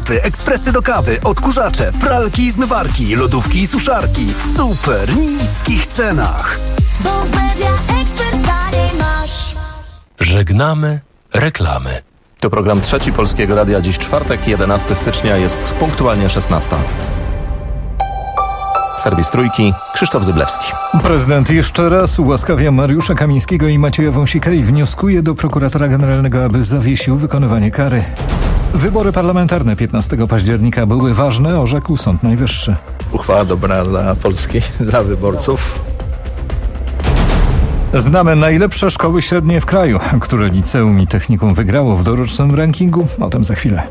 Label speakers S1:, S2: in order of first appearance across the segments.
S1: laptopy, ekspresy do kawy, odkurzacze, pralki i zmywarki, lodówki i suszarki w super niskich cenach.
S2: Bo w Media Expert taniej masz.
S3: Żegnamy reklamy.
S4: To program Trzeci Polskiego Radia. Dziś czwartek, 11 stycznia, jest punktualnie 16. Serwis Trójki, Krzysztof Zyblewski.
S5: Prezydent jeszcze raz ułaskawia Mariusza Kamińskiego i Macieja Wąsika i wnioskuje do prokuratora generalnego, aby zawiesił wykonywanie kary. Wybory parlamentarne 15 października były ważne, orzekł Sąd Najwyższy.
S6: Uchwała dobra dla Polski, dla wyborców.
S5: Znamy najlepsze szkoły średnie w kraju, które liceum i technikum wygrało w dorocznym rankingu. O tym za chwilę.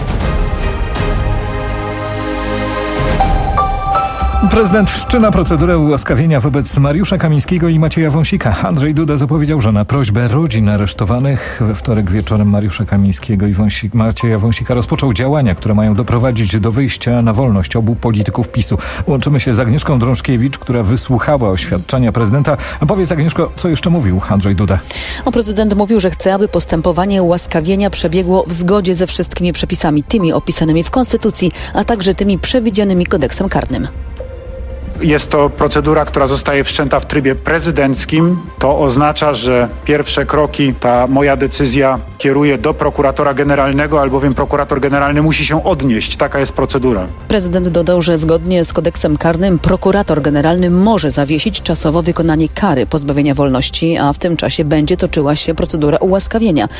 S5: Prezydent wszczyna procedurę ułaskawienia wobec Mariusza Kamińskiego i Macieja Wąsika. Andrzej Duda zapowiedział, że na prośbę rodzin aresztowanych we wtorek wieczorem Mariusza Kamińskiego i Macieja Wąsika rozpoczął działania, które mają doprowadzić do wyjścia na wolność obu polityków PiS-u. Łączymy się z Agnieszką Drążkiewicz, która wysłuchała oświadczenia prezydenta. Powiedz, Agnieszko, co jeszcze mówił Andrzej Duda?
S7: Prezydent mówił, że chce, aby postępowanie ułaskawienia przebiegło w zgodzie ze wszystkimi przepisami, tymi opisanymi w Konstytucji, a także tymi przewidzianymi kodeksem karnym.
S8: Jest to procedura, która zostaje wszczęta w trybie prezydenckim. To oznacza, że pierwsze kroki, ta moja decyzja kieruje do prokuratora generalnego, albowiem prokurator generalny musi się odnieść. Taka jest procedura.
S7: Prezydent dodał, że zgodnie z kodeksem karnym prokurator generalny może zawiesić czasowo wykonanie kary pozbawienia wolności, a w tym czasie będzie toczyła się procedura ułaskawienia.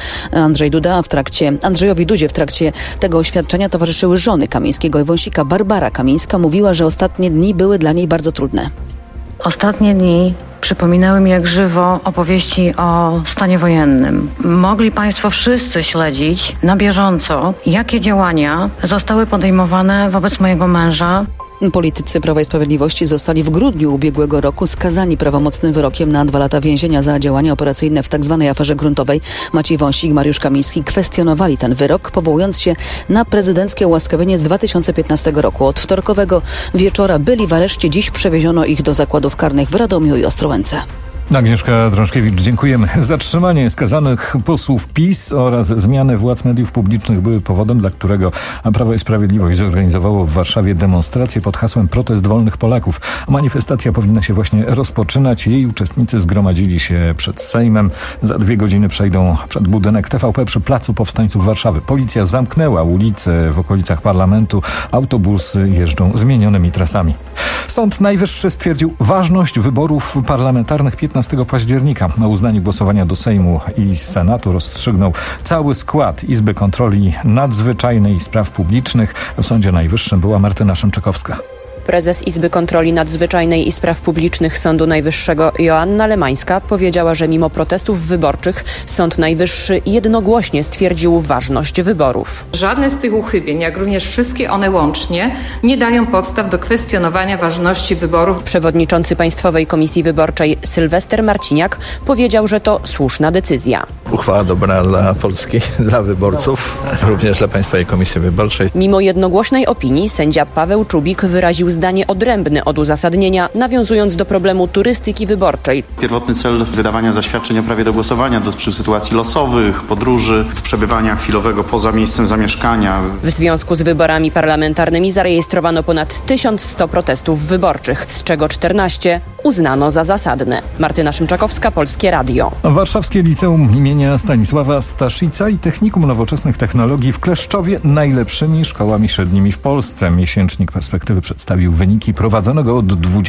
S7: Andrzejowi Dudzie w trakcie tego oświadczenia towarzyszyły żony Kamińskiego i Wąsika. Barbara Kamińska mówiła, że ostatnie dni były dla niej bardzo trudne.
S9: Ostatnie dni przypominały mi jak żywo opowieści o stanie wojennym. Mogli Państwo wszyscy śledzić na bieżąco, jakie działania zostały podejmowane wobec mojego męża.
S7: Politycy Prawa i Sprawiedliwości zostali w grudniu ubiegłego roku skazani prawomocnym wyrokiem na 2 lata więzienia za działania operacyjne w tzw. aferze gruntowej. Maciej Wąsik i Mariusz Kamiński kwestionowali ten wyrok, powołując się na prezydenckie ułaskawienie z 2015 roku. Od wtorkowego wieczora byli w areszcie, dziś przewieziono ich do zakładów karnych w Radomiu i Ostrołęce.
S5: Agnieszka Drążkiewicz, dziękujemy. Zatrzymanie skazanych posłów PiS oraz zmiany władz mediów publicznych były powodem, dla którego Prawo i Sprawiedliwość zorganizowało w Warszawie demonstrację pod hasłem Protest Wolnych Polaków. Manifestacja powinna się właśnie rozpoczynać. Jej uczestnicy zgromadzili się przed Sejmem. Za 2 godziny przejdą przed budynek TVP przy Placu Powstańców Warszawy. Policja zamknęła ulice w okolicach parlamentu. Autobusy jeżdżą zmienionymi trasami. Sąd Najwyższy stwierdził ważność wyborów parlamentarnych 15 października. Na uznanie głosowania do Sejmu i Senatu rozstrzygnął cały skład Izby Kontroli Nadzwyczajnej i Spraw Publicznych. W Sądzie Najwyższym była Martyna Szymczykowska.
S10: Prezes Izby Kontroli Nadzwyczajnej i Spraw Publicznych Sądu Najwyższego Joanna Lemańska powiedziała, że mimo protestów wyborczych Sąd Najwyższy jednogłośnie stwierdził ważność wyborów.
S11: Żadne z tych uchybień, jak również wszystkie one łącznie, nie dają podstaw do kwestionowania ważności wyborów.
S10: Przewodniczący Państwowej Komisji Wyborczej Sylwester Marciniak powiedział, że to słuszna decyzja.
S6: Uchwała dobra dla Polski, dla wyborców, również dla Państwowej Komisji Wyborczej.
S10: Mimo jednogłośnej opinii sędzia Paweł Czubik wyraził zdanie odrębne od uzasadnienia, nawiązując do problemu turystyki wyborczej.
S12: Pierwotny cel wydawania zaświadczeń o prawie do głosowania dotyczy sytuacji losowych, podróży, przebywania chwilowego poza miejscem zamieszkania.
S10: W związku z wyborami parlamentarnymi zarejestrowano ponad 1100 protestów wyborczych, z czego 14 uznano za zasadne. Martyna Szymczakowska, Polskie Radio.
S5: Warszawskie Liceum imienia Stanisława Staszica i Technikum Nowoczesnych Technologii w Kleszczowie najlepszymi szkołami średnimi w Polsce. Miesięcznik Perspektywy przedstawił wyniki prowadzonego od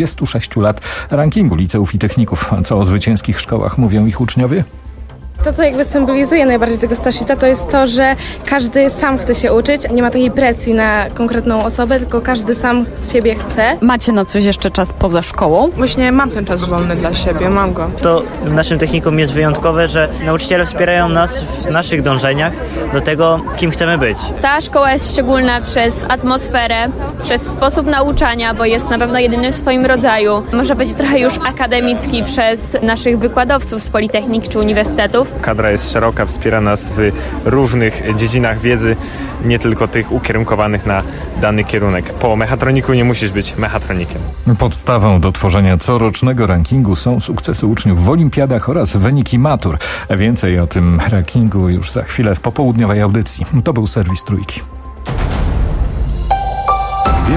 S5: 26 lat rankingu liceów i techników. Co o zwycięskich szkołach mówią ich uczniowie?
S13: To, co jakby symbolizuje najbardziej tego Staszica, to jest to, że każdy sam chce się uczyć. Nie ma takiej presji na konkretną osobę, tylko każdy sam z siebie chce.
S14: Macie na coś jeszcze czas poza szkołą?
S13: Właśnie mam ten czas wolny dla siebie, mam go.
S15: To w naszym technikum jest wyjątkowe, że nauczyciele wspierają nas w naszych dążeniach do tego, kim chcemy być.
S16: Ta szkoła jest szczególna przez atmosferę, przez sposób nauczania, bo jest na pewno jedyny w swoim rodzaju. Może być trochę już akademicki przez naszych wykładowców z politechnik czy uniwersytetów.
S17: Kadra jest szeroka, wspiera nas w różnych dziedzinach wiedzy, nie tylko tych ukierunkowanych na dany kierunek. Po mechatroniku nie musisz być mechatronikiem.
S5: Podstawą do tworzenia corocznego rankingu są sukcesy uczniów w olimpiadach oraz wyniki matur. Więcej o tym rankingu już za chwilę w popołudniowej audycji. To był serwis Trójki.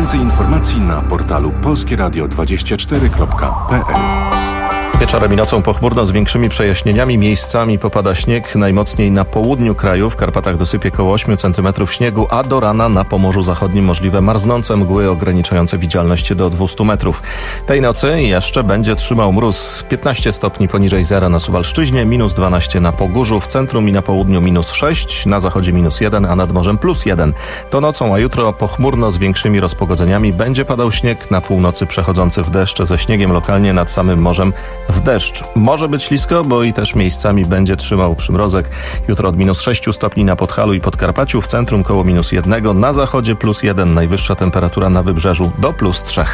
S18: Więcej informacji na portalu polskieradio24.pl.
S4: Wieczorem i nocą pochmurno z większymi przejaśnieniami. Miejscami popada śnieg, najmocniej na południu kraju. W Karpatach dosypie koło 8 cm śniegu, a do rana na Pomorzu Zachodnim możliwe marznące mgły ograniczające widzialność do 200 metrów. Tej nocy jeszcze będzie trzymał mróz. 15 stopni poniżej zera na Suwalszczyźnie, minus 12 na Pogórzu, w centrum i na południu minus 6, na zachodzie minus 1, a nad morzem plus 1. To nocą, a jutro pochmurno z większymi rozpogodzeniami. Będzie padał śnieg, na północy przechodzący w deszcz, ze śniegiem lokalnie nad samym morzem w deszcz. Może być ślisko, bo i też miejscami będzie trzymał przymrozek. Jutro od minus 6 stopni na Podhalu i Podkarpaciu, w centrum koło minus 1, na zachodzie plus 1, najwyższa temperatura na wybrzeżu do plus 3.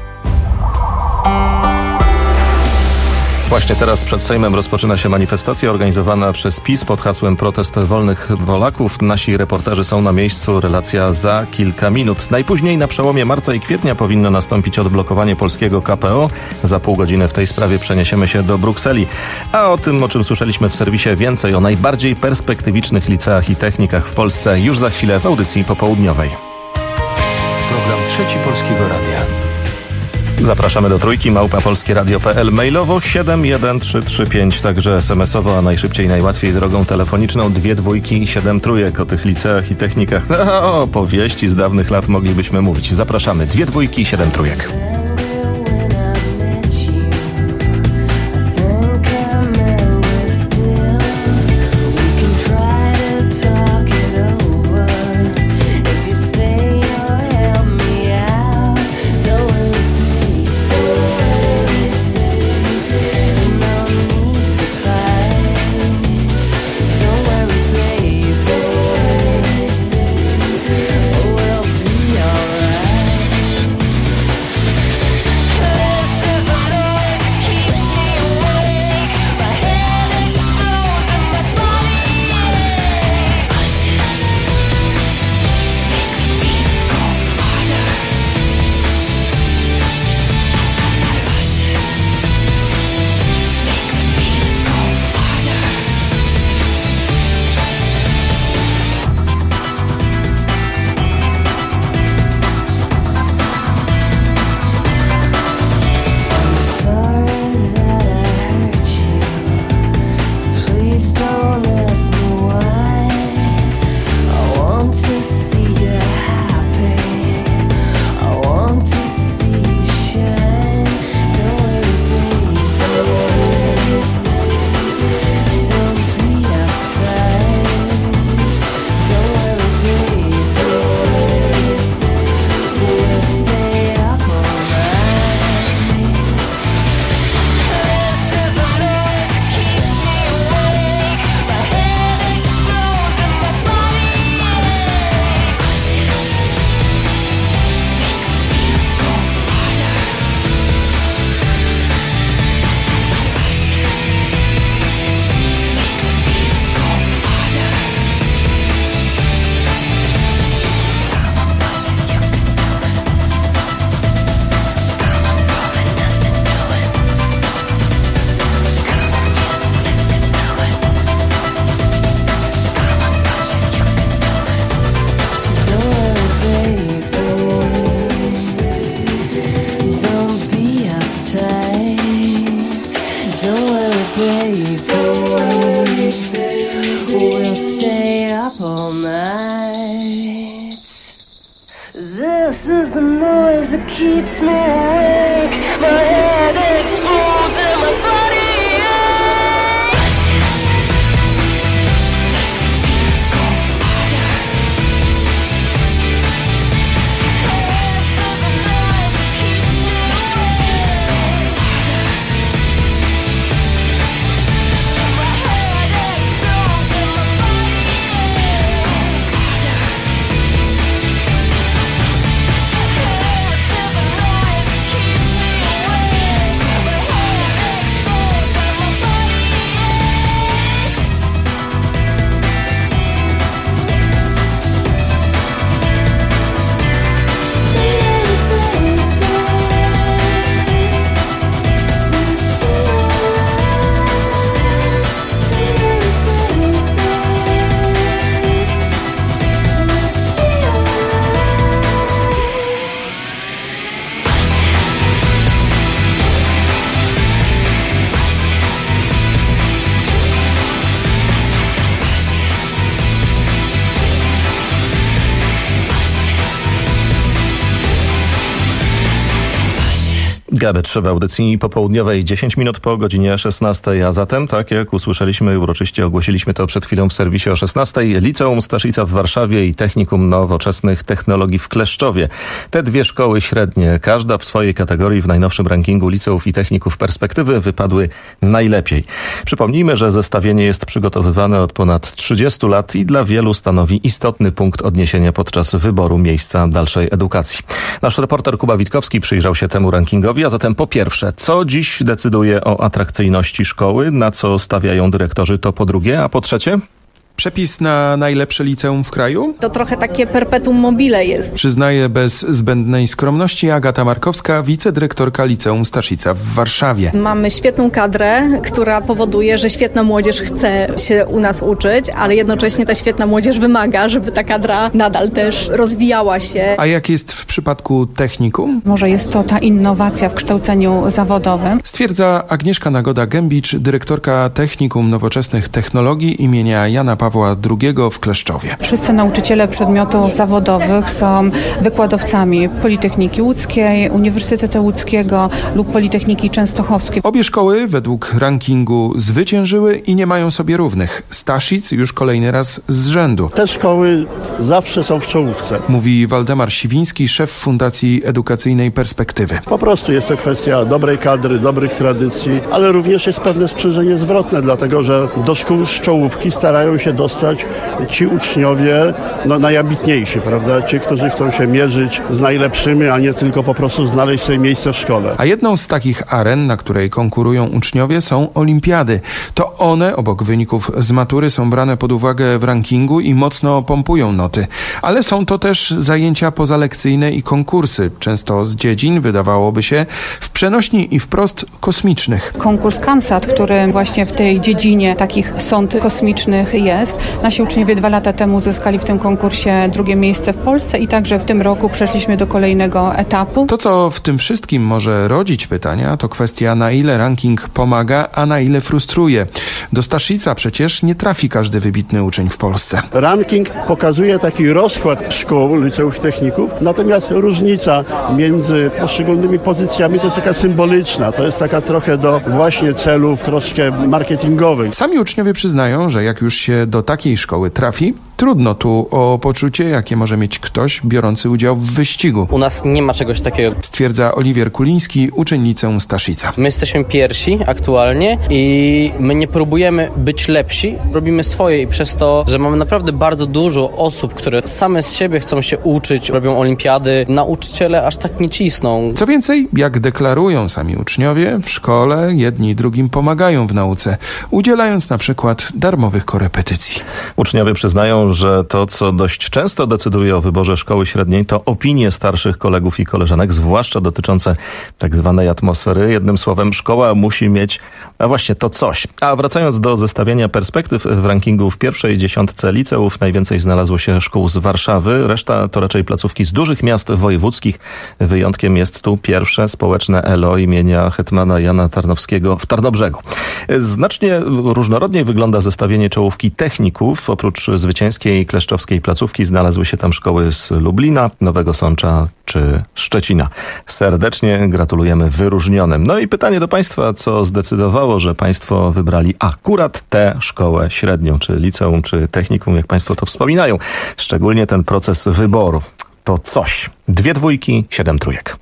S4: Właśnie teraz przed Sejmem rozpoczyna się manifestacja organizowana przez PiS pod hasłem Protest Wolnych Polaków. Nasi reporterzy są na miejscu. Relacja za kilka minut. Najpóźniej na przełomie marca i kwietnia powinno nastąpić odblokowanie polskiego KPO. Za pół godziny w tej sprawie przeniesiemy się do Brukseli. A o tym, o czym słyszeliśmy w serwisie, więcej o najbardziej perspektywicznych liceach i technikach w Polsce już za chwilę w audycji popołudniowej.
S3: Program Trzeci Polskiego Radia.
S4: Zapraszamy do Trójki, @polskieradio.pl, mailowo 71335, także SMS-owo, a najszybciej, najłatwiej drogą telefoniczną 2 dwójki i 7 trójek. O tych liceach i technikach, o powieści z dawnych lat moglibyśmy mówić. Zapraszamy, 2 dwójki i 7 trójek.
S2: This is the noise that keeps me awake. My head explodes and my body
S4: Gabet w audycji popołudniowej 10 minut po godzinie 16, a zatem, tak jak usłyszeliśmy, uroczyście ogłosiliśmy to przed chwilą w serwisie o 16, Liceum Staszica w Warszawie i Technikum Nowoczesnych Technologii w Kleszczowie. Te dwie szkoły średnie, każda w swojej kategorii w najnowszym rankingu liceów i techników Perspektywy wypadły najlepiej. Przypomnijmy, że zestawienie jest przygotowywane od ponad 30 lat i dla wielu stanowi istotny punkt odniesienia podczas wyboru miejsca dalszej edukacji. Nasz reporter Kuba Witkowski przyjrzał się temu rankingowi, a zatem po pierwsze, co dziś decyduje o atrakcyjności szkoły, na co stawiają dyrektorzy, to po drugie, a po trzecie?
S19: Przepis na najlepsze liceum w kraju?
S14: To trochę takie perpetuum mobile jest.
S19: Przyznaje bez zbędnej skromności Agata Markowska, wicedyrektorka Liceum Staszica w Warszawie.
S14: Mamy świetną kadrę, która powoduje, że świetna młodzież chce się u nas uczyć, ale jednocześnie ta świetna młodzież wymaga, żeby ta kadra nadal też rozwijała się.
S19: A jak jest w przypadku technikum?
S20: Może jest to ta innowacja w kształceniu zawodowym.
S19: Stwierdza Agnieszka Nagoda-Gębicz, dyrektorka Technikum Nowoczesnych Technologii imienia Jana Pawła II w Kleszczowie.
S20: Wszyscy nauczyciele przedmiotów zawodowych są wykładowcami Politechniki Łódzkiej, Uniwersytetu Łódzkiego lub Politechniki Częstochowskiej.
S19: Obie szkoły według rankingu zwyciężyły i nie mają sobie równych. Staszic już kolejny raz z rzędu.
S21: Te szkoły zawsze są w czołówce.
S19: Mówi Waldemar Siwiński, szef Fundacji Edukacyjnej Perspektywy.
S21: Po prostu jest to kwestia dobrej kadry, dobrych tradycji, ale również jest pewne sprzężenie zwrotne, dlatego że do szkół z czołówki starają się dostać ci uczniowie najambitniejsi, prawda? Ci, którzy chcą się mierzyć z najlepszymi, a nie tylko po prostu znaleźć sobie miejsce w szkole.
S19: A jedną z takich aren, na której konkurują uczniowie, są olimpiady. To one, obok wyników z matury, są brane pod uwagę w rankingu i mocno pompują noty. Ale są to też zajęcia pozalekcyjne i konkursy, często z dziedzin, wydawałoby się, w przenośni i wprost kosmicznych.
S20: Konkurs CANSAT, który właśnie w tej dziedzinie takich sond kosmicznych jest. Nasi uczniowie 2 lata temu zyskali w tym konkursie 2. miejsce w Polsce i także w tym roku przeszliśmy do kolejnego etapu.
S19: To, co w tym wszystkim może rodzić pytania, to kwestia, na ile ranking pomaga, a na ile frustruje. Do Staszica przecież nie trafi każdy wybitny uczeń w Polsce.
S21: Ranking pokazuje taki rozkład szkół, liceów i techników, natomiast różnica między poszczególnymi pozycjami to jest taka symboliczna, to jest taka trochę do właśnie celów troszkę marketingowych.
S19: Sami uczniowie przyznają, że jak już się do takiej szkoły trafi, trudno tu o poczucie, jakie może mieć ktoś biorący udział w wyścigu.
S22: U nas nie ma czegoś takiego.
S19: Stwierdza Oliwier Kuliński, uczeń Liceum Staszica.
S22: My jesteśmy pierwsi aktualnie i my nie próbujemy być lepsi, robimy swoje i przez to, że mamy naprawdę bardzo dużo osób, które same z siebie chcą się uczyć, robią olimpiady, nauczyciele aż tak nie cisną.
S19: Co więcej, jak deklarują sami uczniowie, w szkole jedni drugim pomagają w nauce, udzielając na przykład darmowych korepetycji.
S4: Uczniowie przyznają, że to, co dość często decyduje o wyborze szkoły średniej, to opinie starszych kolegów i koleżanek, zwłaszcza dotyczące tak zwanej atmosfery. Jednym słowem, szkoła musi mieć, a właśnie to coś. A wracając do zestawienia perspektyw w rankingu w pierwszej 10 liceów, najwięcej znalazło się szkół z Warszawy. Reszta to raczej placówki z dużych miast wojewódzkich. Wyjątkiem jest tu pierwsze społeczne ELO imienia hetmana Jana Tarnowskiego w Tarnobrzegu. Znacznie różnorodniej wygląda zestawienie czołówki techników. Oprócz zwycięskiej kleszczowskiej placówki znalazły się tam szkoły z Lublina, Nowego Sącza czy Szczecina. Serdecznie gratulujemy wyróżnionym. No i pytanie do Państwa, co zdecydowało, że Państwo wybrali akurat tę szkołę średnią, czy liceum, czy technikum, jak Państwo to wspominają. Szczególnie ten proces wyboru. To coś. 2 dwójki, 7 trójek.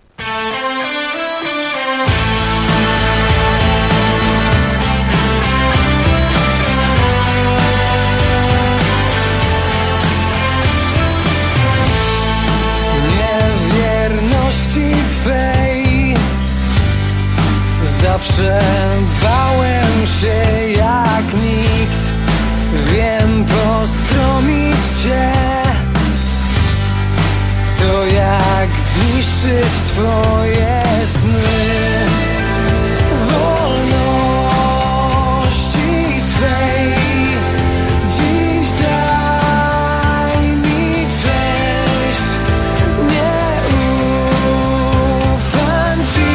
S2: Zawsze bałem się jak nikt. Wiem, poskromić cię to jak zniszczyć twoje sny. Wolności swej dziś daj mi cześć. Nie ufam ci,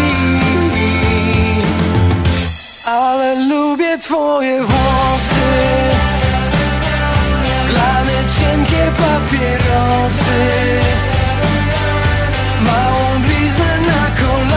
S2: ale lubię twoje włosy, plany, cienkie papierosy, małą bliznę na kolanie.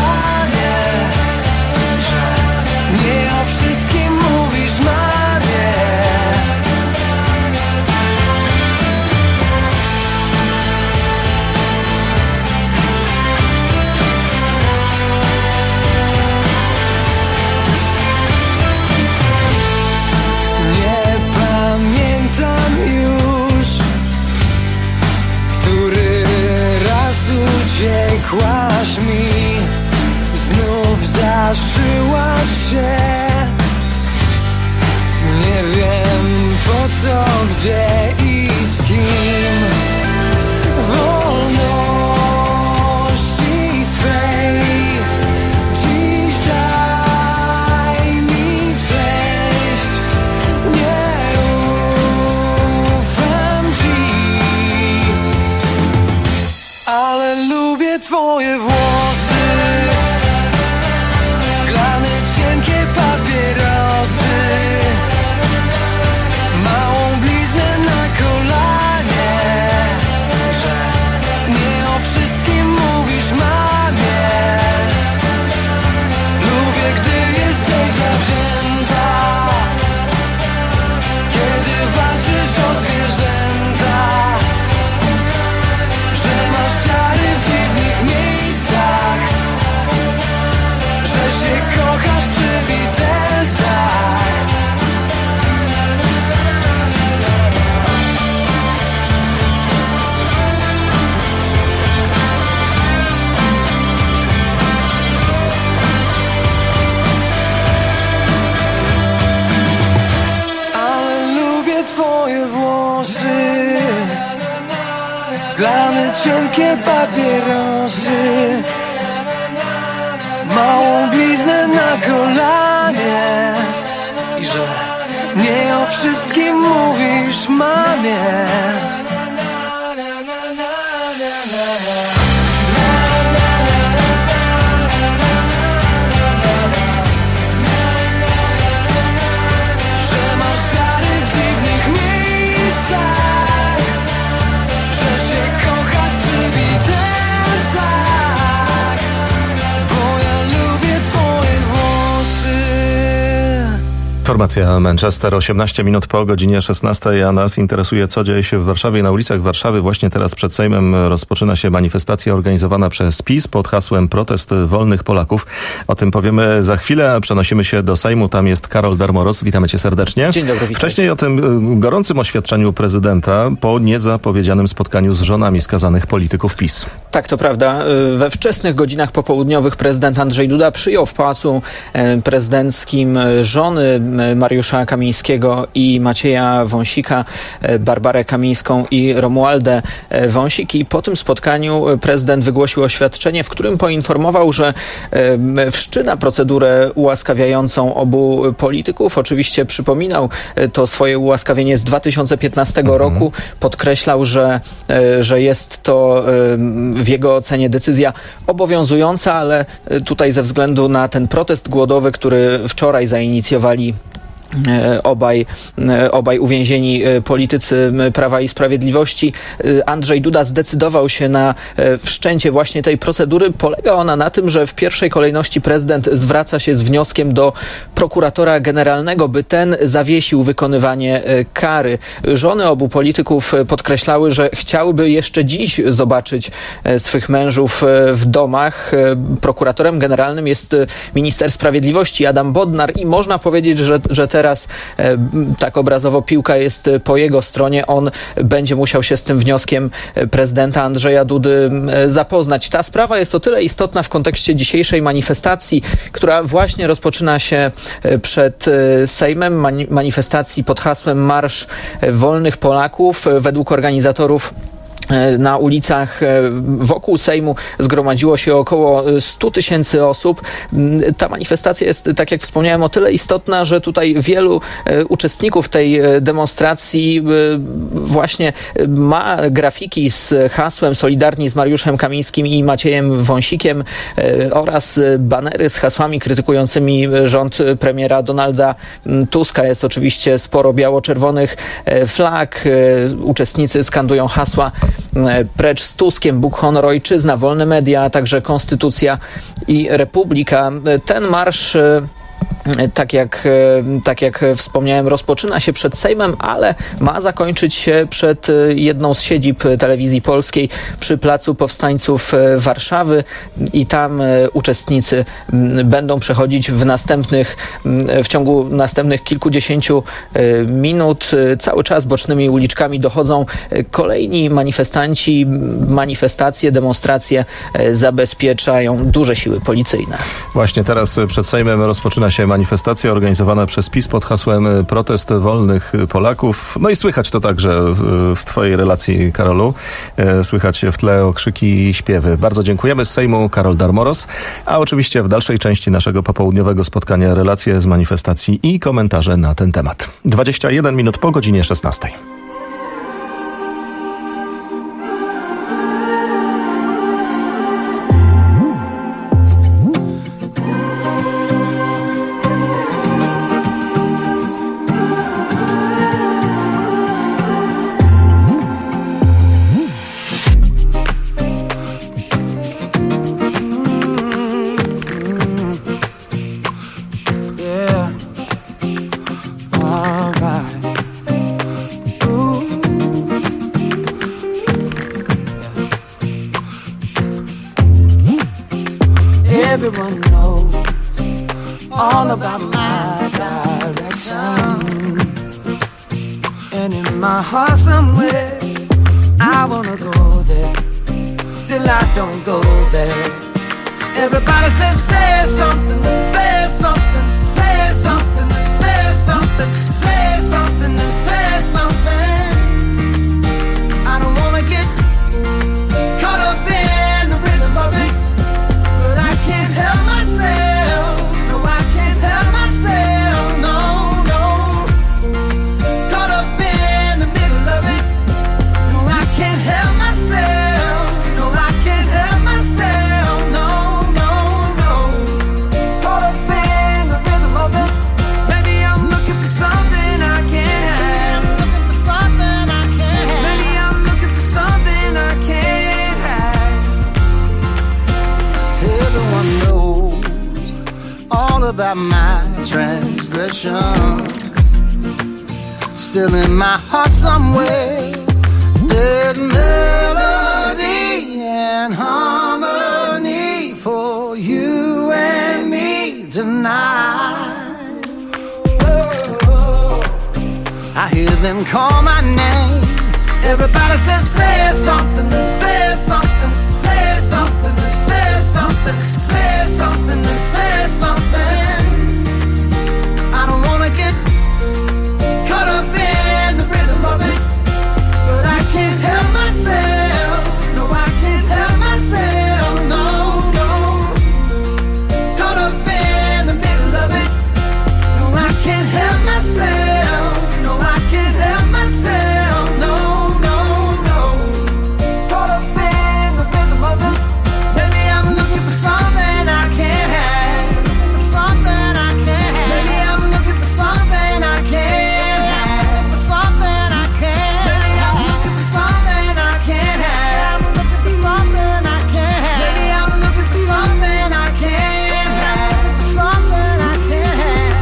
S2: uciekłaś mi, znów zaszyłaś się. Nie wiem po co, gdzie i z kim. Wolności swej dziś daj mi cześć. Nie ufam ci, ale lubię twoje włosy, glany, cienkie papierosy, małą bliznę na kolanie, że nie o wszystkim mówisz mamie. Lubię, gdy jesteś zawzięta, kiedy walczysz o zwierzęta, że masz ciary w dziwnych miejscach, że się kochasz przy Beatlesach. Ale lubię twoje włosy, glane, cienkie papierosy, małą bliznę na kolanie i że nie o wszystkim mówisz mamie. Że masz ciary w dziwnych miejscach, że się kochasz przy Beatlesach, bo ja lubię twoje włosy.
S4: Formacja Manchester, 18 minut po godzinie 16, a nas interesuje, co dzieje się w Warszawie. Na ulicach Warszawy właśnie teraz przed Sejmem rozpoczyna się manifestacja organizowana przez PiS pod hasłem Protest Wolnych Polaków. O tym powiemy za chwilę. Przenosimy się do Sejmu. Tam jest Karol Darmoros. Witamy cię serdecznie.
S1: Dzień dobry, witam.
S4: Wcześniej o tym gorącym oświadczeniu prezydenta po niezapowiedzianym spotkaniu z żonami skazanych polityków PiS.
S1: Tak, to prawda. We wczesnych godzinach popołudniowych prezydent Andrzej Duda przyjął w Pałacu Prezydenckim żony Mariusza Kamińskiego i Macieja Wąsika, Barbarę Kamińską i Romualdę Wąsik, i po tym spotkaniu prezydent wygłosił oświadczenie, w którym poinformował, że wszczyna procedurę ułaskawiającą obu polityków. Oczywiście przypominał to swoje ułaskawienie z 2015 roku. Podkreślał, że jest to w jego ocenie decyzja obowiązująca, ale tutaj ze względu na ten protest głodowy, który wczoraj zainicjowali obaj uwięzieni politycy Prawa i Sprawiedliwości, Andrzej Duda zdecydował się na wszczęcie właśnie tej procedury. Polega ona na tym, że w pierwszej kolejności prezydent zwraca się z wnioskiem do prokuratora generalnego, by ten zawiesił wykonywanie kary. Żony obu polityków podkreślały, że chciałyby jeszcze dziś zobaczyć swych mężów w domach. Prokuratorem generalnym jest minister sprawiedliwości Adam Bodnar i można powiedzieć, że teraz tak obrazowo piłka jest po jego stronie. On będzie musiał się z tym wnioskiem prezydenta Andrzeja Dudy zapoznać. Ta sprawa jest o tyle istotna w kontekście dzisiejszej manifestacji, która właśnie rozpoczyna się przed Sejmem, manifestacji pod hasłem Marsz Wolnych Polaków. Według organizatorów na ulicach wokół Sejmu zgromadziło się około 100 000 osób. Ta manifestacja jest, tak jak wspomniałem, o tyle istotna, że tutaj wielu uczestników tej demonstracji właśnie ma grafiki z hasłem Solidarni z Mariuszem Kamińskim i Maciejem Wąsikiem oraz banery z hasłami krytykującymi rząd premiera Donalda Tuska. Jest oczywiście sporo biało-czerwonych flag. Uczestnicy skandują hasła Precz z Tuskiem, Bóg, honor, ojczyzna, wolne media, a także konstytucja i republika. Ten marsz tak jak wspomniałem, rozpoczyna się przed Sejmem, ale ma zakończyć się przed jedną z siedzib Telewizji Polskiej przy Placu Powstańców Warszawy i tam uczestnicy będą przechodzić w ciągu następnych kilkudziesięciu minut. Cały czas bocznymi uliczkami dochodzą kolejni manifestanci. Manifestacje, demonstracje zabezpieczają duże siły policyjne.
S4: Właśnie teraz przed Sejmem rozpoczyna się manifestacja organizowana przez PiS pod hasłem Protest Wolnych Polaków. No i słychać to także w twojej relacji, Karolu. Słychać w tle okrzyki i śpiewy. Bardzo dziękujemy. Z Sejmu Karol Darmoros. A oczywiście w dalszej części naszego popołudniowego spotkania relacje z manifestacji i komentarze na ten temat. 21 minut po godzinie 16.
S2: Everyone knows all about my direction, and in my heart somewhere I wanna go there, still I don't go there. Everybody says say something, say something, say something, say something, say something, say something. I don't wanna get caught up in the rhythm of it, but I can't help myself. No, I can't help myself. No, no. Caught up in the middle of it. No, I can't help myself. No, I can't help myself. No, no, no. Caught up in the rhythm of it. Maybe I'm looking for something I can't have. Looking for something I can't have. Maybe I'm looking for something I can't have. Everyone knows all about my transgression. Still in my heart somewhere, there's melody and harmony for you and me tonight. I hear them call my name. Everybody says say something, say something, say something, say something, say something, say something. I don't wanna get caught up in the rhythm of it, but I can't help myself. No, I can't help myself. No, no. Caught up in the middle of it. No, I can't help myself. No, I can't help myself. No, no, no. Caught up in the rhythm of it. Maybe I'm looking for something I can't have. Something I can't have. Maybe I'm looking for something I can't have. For something I can't. Maybe I'm looking for something I can't have. Looking for something I can't have. Maybe I'm looking for something I can't have. Something I can't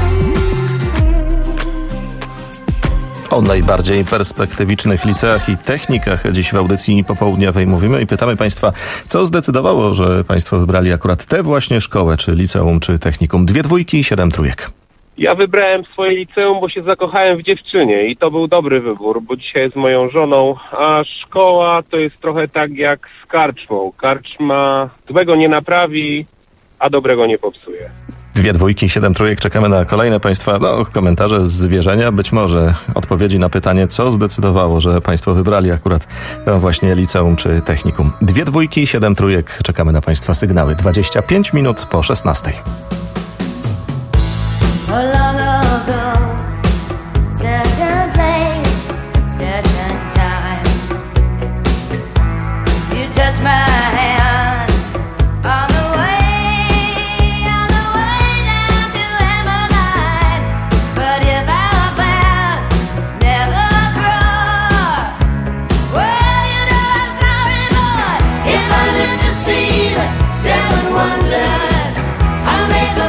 S2: have.
S4: O najbardziej perspektywicznych liceach i technikach dziś w audycji popołudniowej mówimy i pytamy Państwa, co zdecydowało, że Państwo wybrali akurat tę właśnie szkołę, czy liceum, czy technikum. 2 dwójki i 7 trójek.
S8: Ja wybrałem swoje liceum, bo się zakochałem w dziewczynie i to był dobry wybór, bo dzisiaj jest moją żoną, a szkoła to jest trochę tak jak z karczmą. Karczma złego nie naprawi, a dobrego nie popsuje.
S4: 2 dwójki, 7 trójek. Czekamy na kolejne Państwa komentarze z zwierzenia. Być może odpowiedzi na pytanie, co zdecydowało, że Państwo wybrali akurat to właśnie liceum czy technikum. 2 dwójki, 7 trójek. Czekamy na Państwa sygnały. 25 minut po 16.
S2: So long ago, certain place, certain time, you touched my hand on the way down to Emmeline. But if our paths never cross, well, you know I'm sorry, boy. If I live to see the 7 wonders, I'll make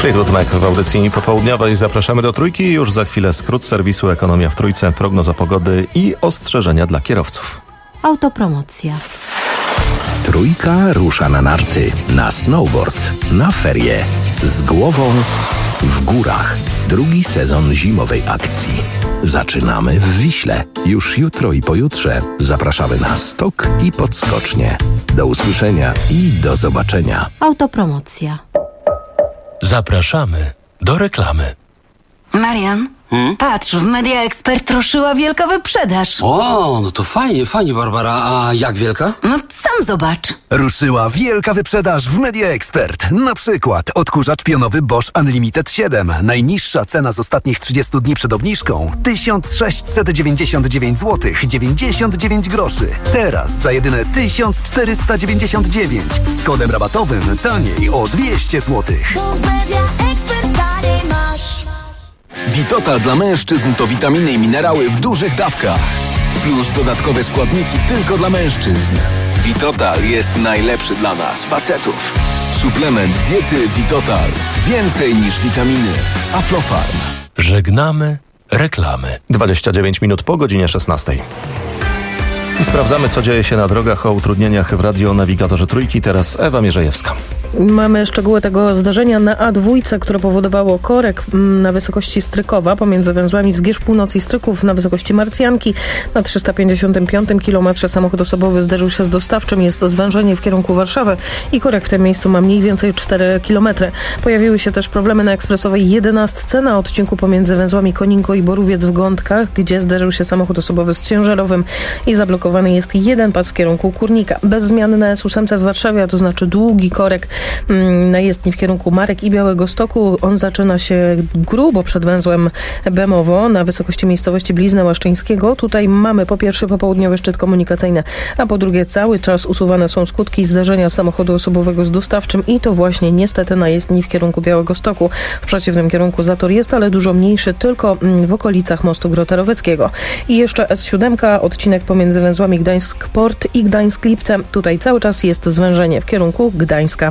S4: Maciej Rudmek w audycji popołudniowej. Zapraszamy do Trójki. Już za chwilę skrót serwisu Ekonomia w Trójce, prognoza pogody i ostrzeżenia dla kierowców.
S7: Autopromocja.
S9: Trójka rusza na narty, na snowboard, na ferie. Z głową w górach. Drugi sezon zimowej akcji. Zaczynamy w Wiśle. Już jutro i pojutrze zapraszamy na stok i podskocznie. Do usłyszenia i do zobaczenia.
S7: Autopromocja.
S3: Zapraszamy do reklamy.
S23: Marian, patrz, w Media Expert ruszyła wielka wyprzedaż.
S24: O, no to fajnie, Barbara. A jak wielka?
S23: No sam zobacz.
S25: Ruszyła wielka wyprzedaż w Media Expert. Na przykład odkurzacz pionowy Bosch Unlimited 7. Najniższa cena z ostatnich 30 dni przed obniżką 1699 zł 99 groszy. Teraz za jedyne 1499. Z kodem rabatowym taniej o 200 zł.
S26: Vitotal dla mężczyzn to witaminy i minerały w dużych dawkach. Plus dodatkowe składniki tylko dla mężczyzn. Vitotal jest najlepszy dla nas, facetów. Suplement diety Vitotal. Więcej niż witaminy. Aflofarm.
S3: Żegnamy reklamy.
S4: 29 minut po godzinie 16. I sprawdzamy, co dzieje się na drogach. O utrudnieniach w radionawigatorze Trójki. Teraz Ewa Mierzejewska.
S27: Mamy szczegóły tego zdarzenia na A2, które powodowało korek na wysokości Strykowa pomiędzy węzłami Zgierz Północ i Stryków na wysokości Marcjanki. Na 355 kilometrze samochód osobowy zderzył się z dostawczym. Jest to zwężenie w kierunku Warszawy i korek w tym miejscu ma mniej więcej 4 kilometry. Pojawiły się też problemy na ekspresowej 11 na odcinku pomiędzy węzłami Koninko i Borowiec w Gądkach, gdzie zderzył się samochód osobowy z ciężarowym i zablokowany jest jeden pas w kierunku Kurnika. Bez zmiany na S8 w Warszawie, a to znaczy długi korek na jezdni w kierunku Marek i Białegostoku. On zaczyna się grubo przed węzłem Bemowo na wysokości miejscowości Blizna Łaszczyńskiego. Tutaj mamy po pierwsze popołudniowy szczyt komunikacyjny, a po drugie cały czas usuwane są skutki zdarzenia samochodu osobowego z dostawczym i to właśnie niestety na jezdni w kierunku Białegostoku. W przeciwnym kierunku zator jest, ale dużo mniejszy, tylko w okolicach mostu Grotaroweckiego. I jeszcze S7, odcinek pomiędzy węzłami Gdańsk Port i Gdańsk Lipce. Tutaj cały czas jest zwężenie w kierunku Gdańska.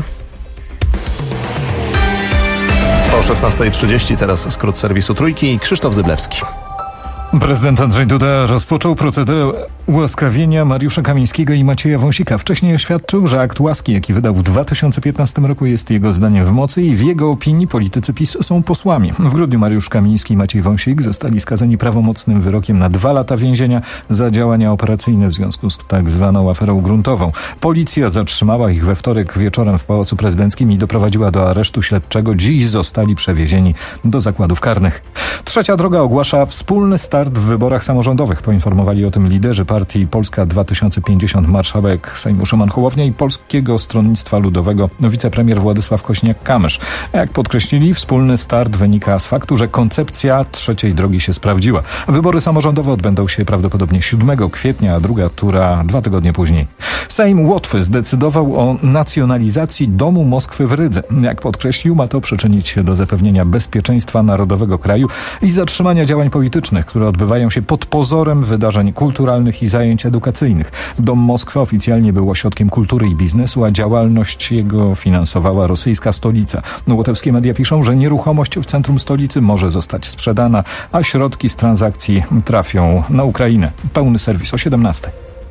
S4: Po 16:30 teraz skrót serwisu Trójki. Krzysztof Zyblewski.
S5: Prezydent Andrzej Duda rozpoczął procedurę ułaskawienia Mariusza Kamińskiego i Macieja Wąsika. Wcześniej oświadczył, że akt łaski, jaki wydał w 2015 roku, jest jego zdaniem w mocy i w jego opinii politycy PiS są posłami. W grudniu Mariusz Kamiński i Maciej Wąsik zostali skazani prawomocnym wyrokiem na 2 lata więzienia za działania operacyjne w związku z tak zwaną aferą gruntową. Policja zatrzymała ich we wtorek wieczorem w Pałacu Prezydenckim i doprowadziła do aresztu śledczego. Dziś zostali przewiezieni do zakładów karnych. Trzecia Droga ogłasza wspólny start w wyborach samorządowych. Poinformowali o tym liderzy partii Polska 2050, marszałek Sejmu Szymon Hołownia i Polskiego Stronnictwa Ludowego wicepremier Władysław Kosiniak-Kamysz. Jak podkreślili, wspólny start wynika z faktu, że koncepcja trzeciej drogi się sprawdziła. Wybory samorządowe odbędą się prawdopodobnie 7 kwietnia, a druga tura 2 tygodnie później. Sejm Łotwy zdecydował o nacjonalizacji Domu Moskwy w Rydze. Jak podkreślił, ma to przyczynić się do zapewnienia bezpieczeństwa narodowego kraju i zatrzymania działań politycznych, które odbywają się pod pozorem wydarzeń kulturalnych i zajęć edukacyjnych. Dom Moskwy oficjalnie był ośrodkiem kultury i biznesu, a działalność jego finansowała rosyjska stolica. Łotewskie media piszą, że nieruchomość w centrum stolicy może zostać sprzedana, a środki z transakcji trafią na Ukrainę. Pełny serwis o 17.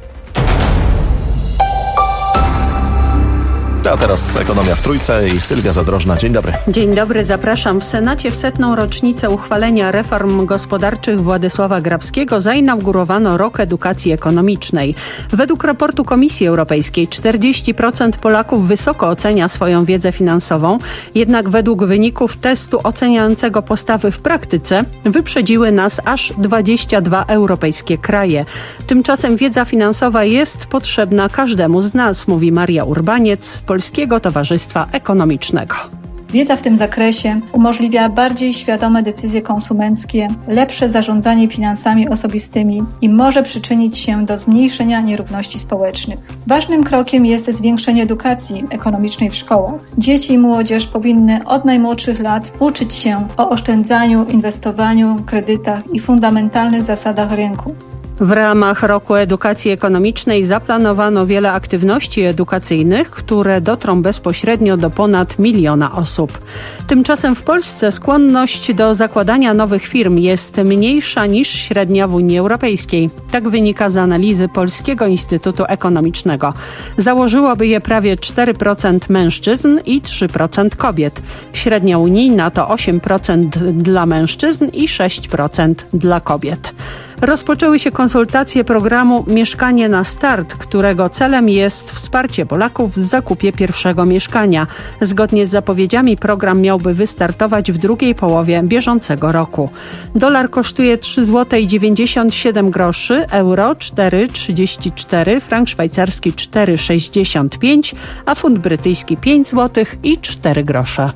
S4: A teraz Ekonomia w Trójce i Sylwia Zadrożna. Dzień dobry.
S28: Dzień dobry, zapraszam. W Senacie w 100. rocznicę uchwalenia reform gospodarczych Władysława Grabskiego zainaugurowano Rok Edukacji Ekonomicznej. Według raportu Komisji Europejskiej 40% Polaków wysoko ocenia swoją wiedzę finansową, jednak według wyników testu oceniającego postawy w praktyce wyprzedziły nas aż 22 europejskie kraje. Tymczasem wiedza finansowa jest potrzebna każdemu z nas, mówi Maria Urbaniec z Polskiego Towarzystwa Ekonomicznego.
S29: Wiedza w tym zakresie umożliwia bardziej świadome decyzje konsumenckie, lepsze zarządzanie finansami osobistymi i może przyczynić się do zmniejszenia nierówności społecznych. Ważnym krokiem jest zwiększenie edukacji ekonomicznej w szkołach. Dzieci i młodzież powinny od najmłodszych lat uczyć się o oszczędzaniu, inwestowaniu, kredytach i fundamentalnych zasadach rynku.
S28: W ramach Roku Edukacji Ekonomicznej zaplanowano wiele aktywności edukacyjnych, które dotrą bezpośrednio do ponad 1 miliona osób. Tymczasem w Polsce skłonność do zakładania nowych firm jest mniejsza niż średnia w Unii Europejskiej. Tak wynika z analizy Polskiego Instytutu Ekonomicznego. Założyłoby je prawie 4% mężczyzn i 3% kobiet. Średnia unijna to 8% dla mężczyzn i 6% dla kobiet. Rozpoczęły się konsultacje programu Mieszkanie na start, którego celem jest wsparcie Polaków w zakupie pierwszego mieszkania. Zgodnie z zapowiedziami program miałby wystartować w drugiej połowie bieżącego roku. Dolar kosztuje 3,97 zł, euro 4,34, frank szwajcarski 4,65, a funt brytyjski 5 zł i 4 grosze.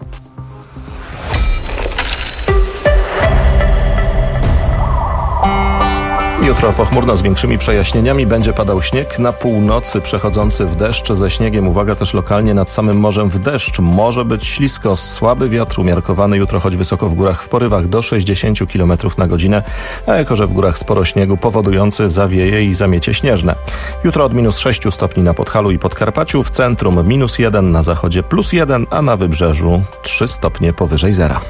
S4: Jutro pochmurno z większymi przejaśnieniami, będzie padał śnieg, na północy przechodzący w deszcz ze śniegiem. Uwaga, też lokalnie nad samym morzem w deszcz. Może być ślisko, słaby wiatr umiarkowany jutro, choć wysoko w górach w porywach do 60 km na godzinę, a jako że w górach sporo śniegu powodujący zawieje i zamiecie śnieżne. Jutro od -6 stopni na Podhalu i Podkarpaciu, w centrum -1, na zachodzie +1, a na wybrzeżu 3 stopnie powyżej zera.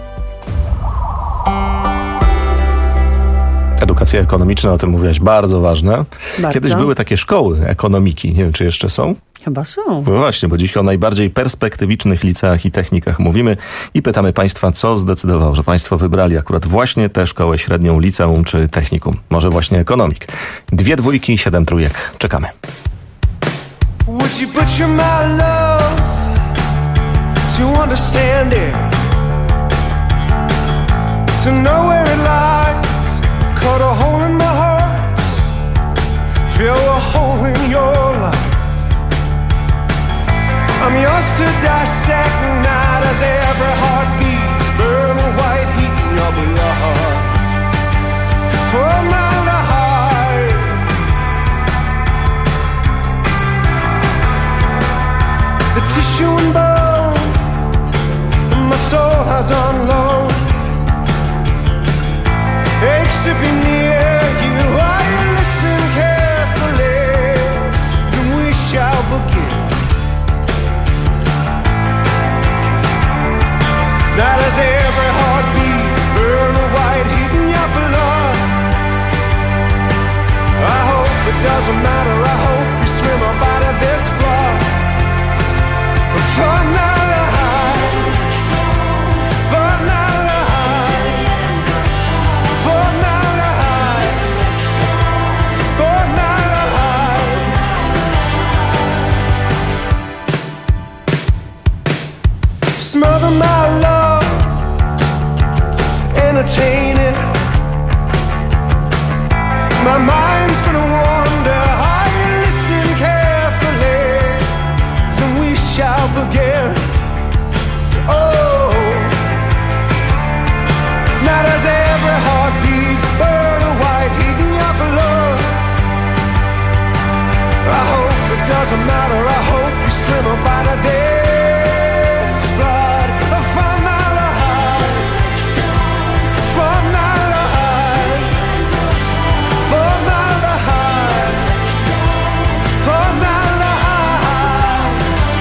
S4: Edukacja ekonomiczna, o tym mówiłaś, bardzo ważna.
S28: Bardzo.
S4: Kiedyś były takie szkoły ekonomiki, nie wiem, czy jeszcze są?
S28: Chyba są.
S4: No właśnie, bo dziś o najbardziej perspektywicznych liceach i technikach mówimy i pytamy Państwa, co zdecydowało, że Państwo wybrali akurat właśnie tę szkołę średnią, liceum czy technikum. Może właśnie ekonomik. 2 dwójki, 7 trójek. Czekamy.
S2: Would you butcher my love to understand it, to know where it lies? Cut a hole in my heart, fill a hole in your life. I'm yours to dissect, not as every heartbeat, burn a white heat in your blood. For my life, the tissue and bone, and my soul has on loan. Aches to be near you, I listen carefully, then we shall begin. Not as every heartbeat, burn a white heat in your blood. I hope it doesn't matter, I hope you swim up out of this flood. For my life, for my life, for my life, for my life. Smother my love, entertain it. My mind's gonna wander, are you listening carefully? Then we shall begin. Oh, not as every heartbeat, burn a white heat in your blood. I hope it doesn't matter, I hope you swim up out of this flood. For my life, for my life, for my life, for my life.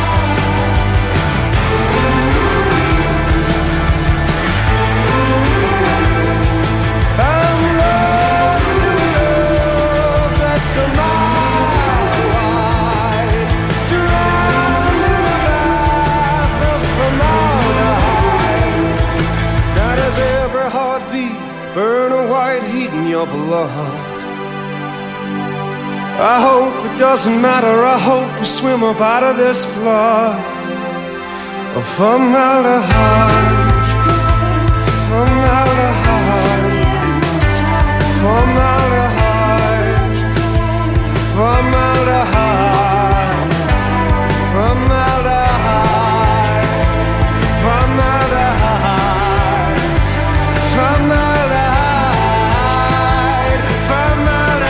S2: I'm lost in love, that's my life. Drowned in a bath of formaldehyde. Not as every heartbeat, burn a white heat in your blood. I hope it doesn't matter, I hope you swim up out of this flood of formaldehyde, formaldehyde, formaldehyde, formaldehyde, formaldehyde, formaldehyde, formaldehyde, formaldehyde.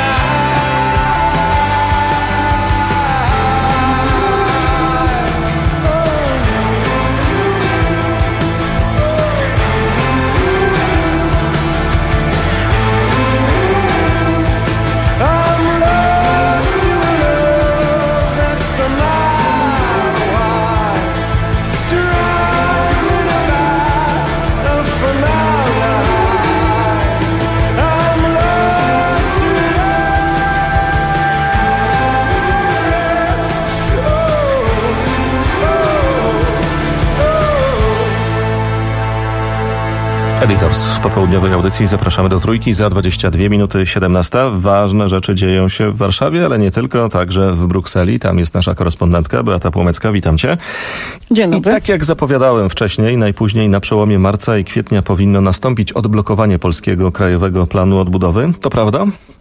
S4: Editors w popołudniowej audycji. Zapraszamy do Trójki za 22 minuty 17. Ważne rzeczy dzieją się w Warszawie, ale nie tylko, także w Brukseli. Tam jest nasza korespondentka Beata Płomecka. Witam cię.
S6: Dzień dobry.
S4: I tak jak zapowiadałem wcześniej, najpóźniej na przełomie marca i kwietnia powinno nastąpić odblokowanie Polskiego Krajowego Planu Odbudowy. To prawda?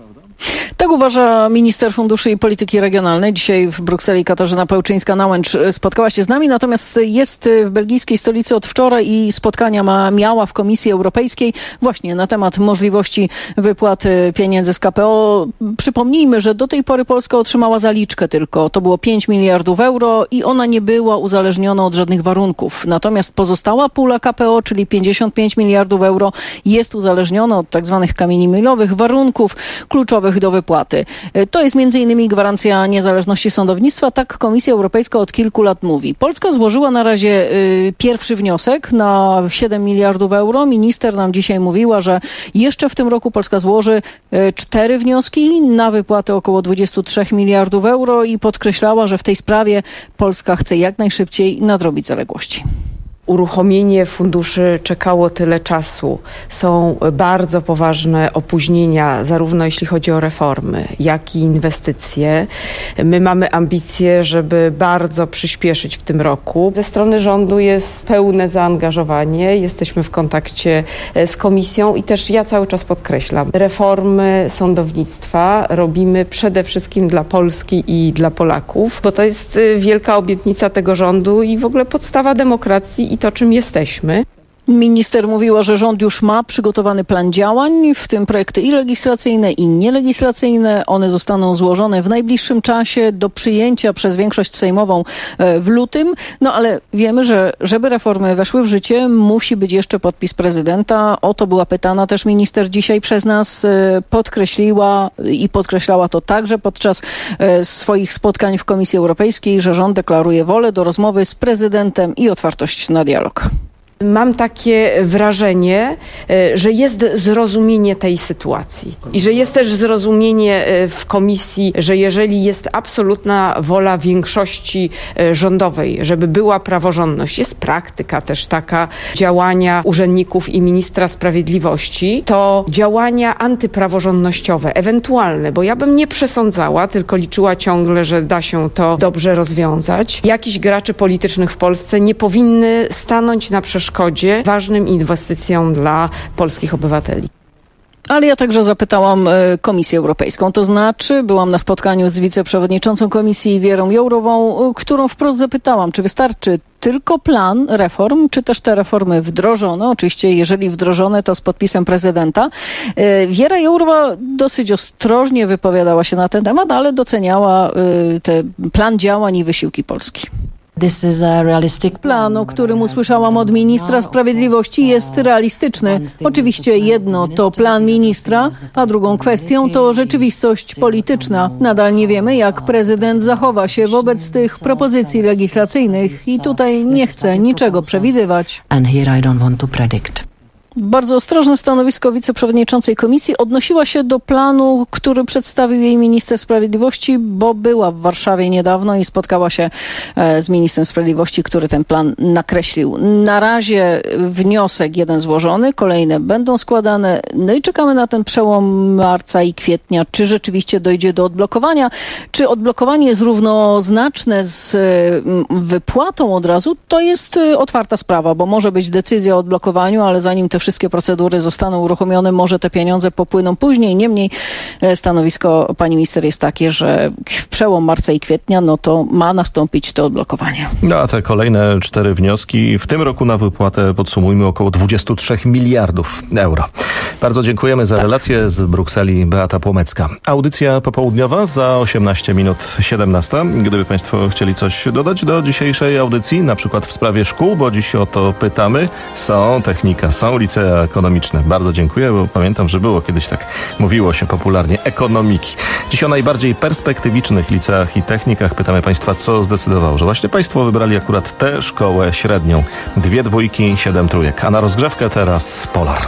S6: Tak uważa minister funduszy i polityki regionalnej. Dzisiaj w Brukseli Katarzyna Pełczyńska-Nałęcz spotkała się z nami, natomiast jest w belgijskiej stolicy od wczoraj i spotkania miała w Komisji Europejskiej właśnie na temat możliwości wypłaty pieniędzy z KPO. Przypomnijmy, że do tej pory Polska otrzymała zaliczkę tylko. To było 5 miliardów euro i ona nie była uzależniona od żadnych warunków. Natomiast pozostała pula KPO, czyli 55 miliardów euro, jest uzależniona od tak zwanych kamieni milowych, warunków kluczowych do wypłaty. To jest m.in. gwarancja niezależności sądownictwa. Tak Komisja Europejska od kilku lat mówi. Polska złożyła na razie pierwszy wniosek na 7 miliardów euro. Minister nam dzisiaj mówiła, że jeszcze w tym roku Polska złoży 4 wnioski na wypłatę około 23 miliardów euro i podkreślała, że w tej sprawie Polska chce jak najszybciej nadrobić zaległości.
S10: Uruchomienie funduszy czekało tyle czasu. Są bardzo poważne opóźnienia, zarówno jeśli chodzi o reformy, jak i inwestycje. My mamy ambicje, żeby bardzo przyspieszyć w tym roku. Ze strony rządu jest pełne zaangażowanie. Jesteśmy w kontakcie z komisją i też ja cały czas podkreślam, reformy sądownictwa robimy przede wszystkim dla Polski i dla Polaków, bo to jest wielka obietnica tego rządu i w ogóle podstawa demokracji i to, czym jesteśmy.
S6: Minister mówiła, że rząd już ma przygotowany plan działań, w tym projekty i legislacyjne, i nielegislacyjne. One zostaną złożone w najbliższym czasie do przyjęcia przez większość sejmową w lutym. No ale wiemy, że żeby reformy weszły w życie, musi być jeszcze podpis prezydenta. O to była pytana też minister dzisiaj przez nas. Podkreśliła i podkreślała to także podczas swoich spotkań w Komisji Europejskiej, że rząd deklaruje wolę do rozmowy z prezydentem i otwartość na dialog.
S10: Mam takie wrażenie, że jest zrozumienie tej sytuacji i że jest też zrozumienie w komisji, że jeżeli jest absolutna wola większości rządowej, żeby była praworządność, jest praktyka też taka działania urzędników i ministra sprawiedliwości, to działania antypraworządnościowe, ewentualne, bo ja bym nie przesądzała, tylko liczyła ciągle, że da się to dobrze rozwiązać. Jakichś graczy politycznych w Polsce nie powinny stanąć na przeszkodzie ważnym inwestycjom dla polskich obywateli.
S6: Ale ja także zapytałam Komisję Europejską, to znaczy byłam na spotkaniu z wiceprzewodniczącą Komisji Wierą Jourową, którą wprost zapytałam, czy wystarczy tylko plan reform, czy też te reformy wdrożone. Oczywiście, jeżeli wdrożone, to z podpisem prezydenta. Wiera Jourowa dosyć ostrożnie wypowiadała się na ten temat, ale doceniała ten plan działań i wysiłki Polski. Plan, o którym usłyszałam od ministra sprawiedliwości, jest realistyczny. Oczywiście jedno to plan ministra, a drugą kwestią to rzeczywistość polityczna. Nadal nie wiemy, jak prezydent zachowa się wobec tych propozycji legislacyjnych i tutaj nie chcę niczego przewidywać. Bardzo ostrożne stanowisko wiceprzewodniczącej komisji odnosiła się do planu, który przedstawił jej minister sprawiedliwości, bo była w Warszawie niedawno i spotkała się z ministrem sprawiedliwości, który ten plan nakreślił. Na razie wniosek jeden złożony, kolejne będą składane, no i czekamy na ten przełom marca i kwietnia, czy rzeczywiście dojdzie do odblokowania. Czy odblokowanie jest równoznaczne z wypłatą od razu, to jest otwarta sprawa, bo może być decyzja o odblokowaniu, ale zanim te wszystkie procedury zostaną uruchomione, może te pieniądze popłyną później. Niemniej stanowisko pani minister jest takie, że przełom marca i kwietnia, no to ma nastąpić to odblokowanie.
S4: No a te kolejne 4 wnioski w tym roku na wypłatę, podsumujmy, około 23 miliardów euro. Bardzo dziękujemy za relację z Brukseli. Beata Płomecka. Audycja popołudniowa za 18 minut 17. Gdyby państwo chcieli coś dodać do dzisiejszej audycji, na przykład w sprawie szkół, bo dziś o to pytamy. Są technika, są licea ekonomiczne. Bardzo dziękuję, bo pamiętam, że było kiedyś tak, mówiło się popularnie, ekonomiki. Dziś o najbardziej perspektywicznych liceach i technikach pytamy państwa, co zdecydowało, że właśnie państwo wybrali akurat tę szkołę średnią. 2 dwójki, 7 trójek. A na rozgrzewkę teraz Polar.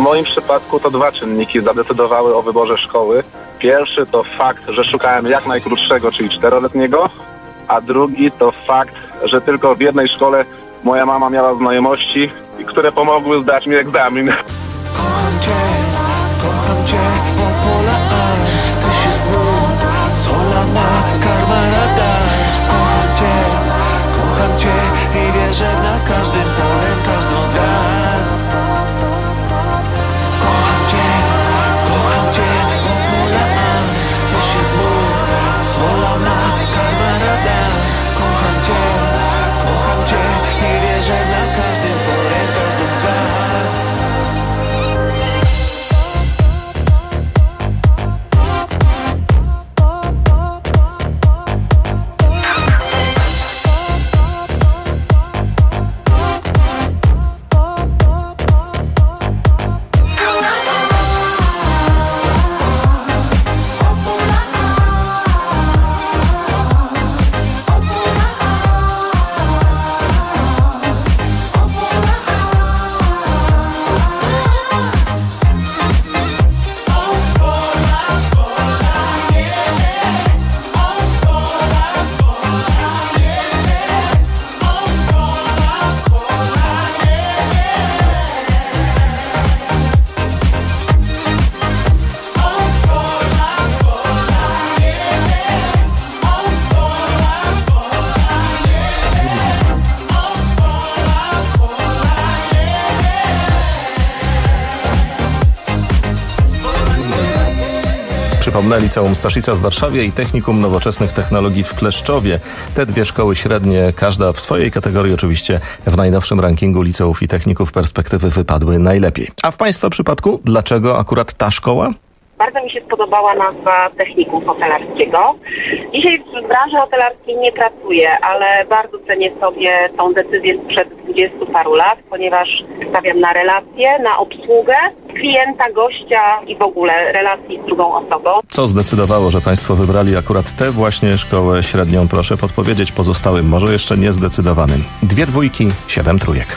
S11: moim przypadku to 2 czynniki zadecydowały o wyborze szkoły. Pierwszy to fakt, że szukałem jak najkrótszego, czyli 4-letniego, a drugi to fakt, że tylko w jednej szkole moja mama miała znajomości, które pomogły zdać mi egzamin.
S2: Kocham cię, Opola, ty się znów, solana, karmarada. Kocham cię i wierzę w nas każdym polem, każdą z gwiazd. Kocham cię, Opola, ty się znów, solana, karmarada. Kocham cię i wierzę w nas każdym polem, każdą z gwiazd.
S4: Przypomnę, Liceum Staszica w Warszawie i Technikum Nowoczesnych Technologii w Kleszczowie. Te 2 szkoły średnie, każda w swojej kategorii oczywiście, w najnowszym rankingu liceów i techników perspektywy wypadły najlepiej. A w Państwa przypadku, dlaczego akurat ta szkoła?
S12: Bardzo mi się spodobała nazwa Technikum Hotelarskiego. Dzisiaj w branży hotelarskiej nie pracuję, ale bardzo cenię sobie tą decyzję sprzed 20 paru lat, ponieważ stawiam na relacje, na obsługę klienta, gościa i w ogóle relacji z drugą osobą.
S4: Co zdecydowało, że Państwo wybrali akurat tę właśnie szkołę średnią? Proszę podpowiedzieć pozostałym, może jeszcze niezdecydowanym. 2 dwójki, 7 trójek.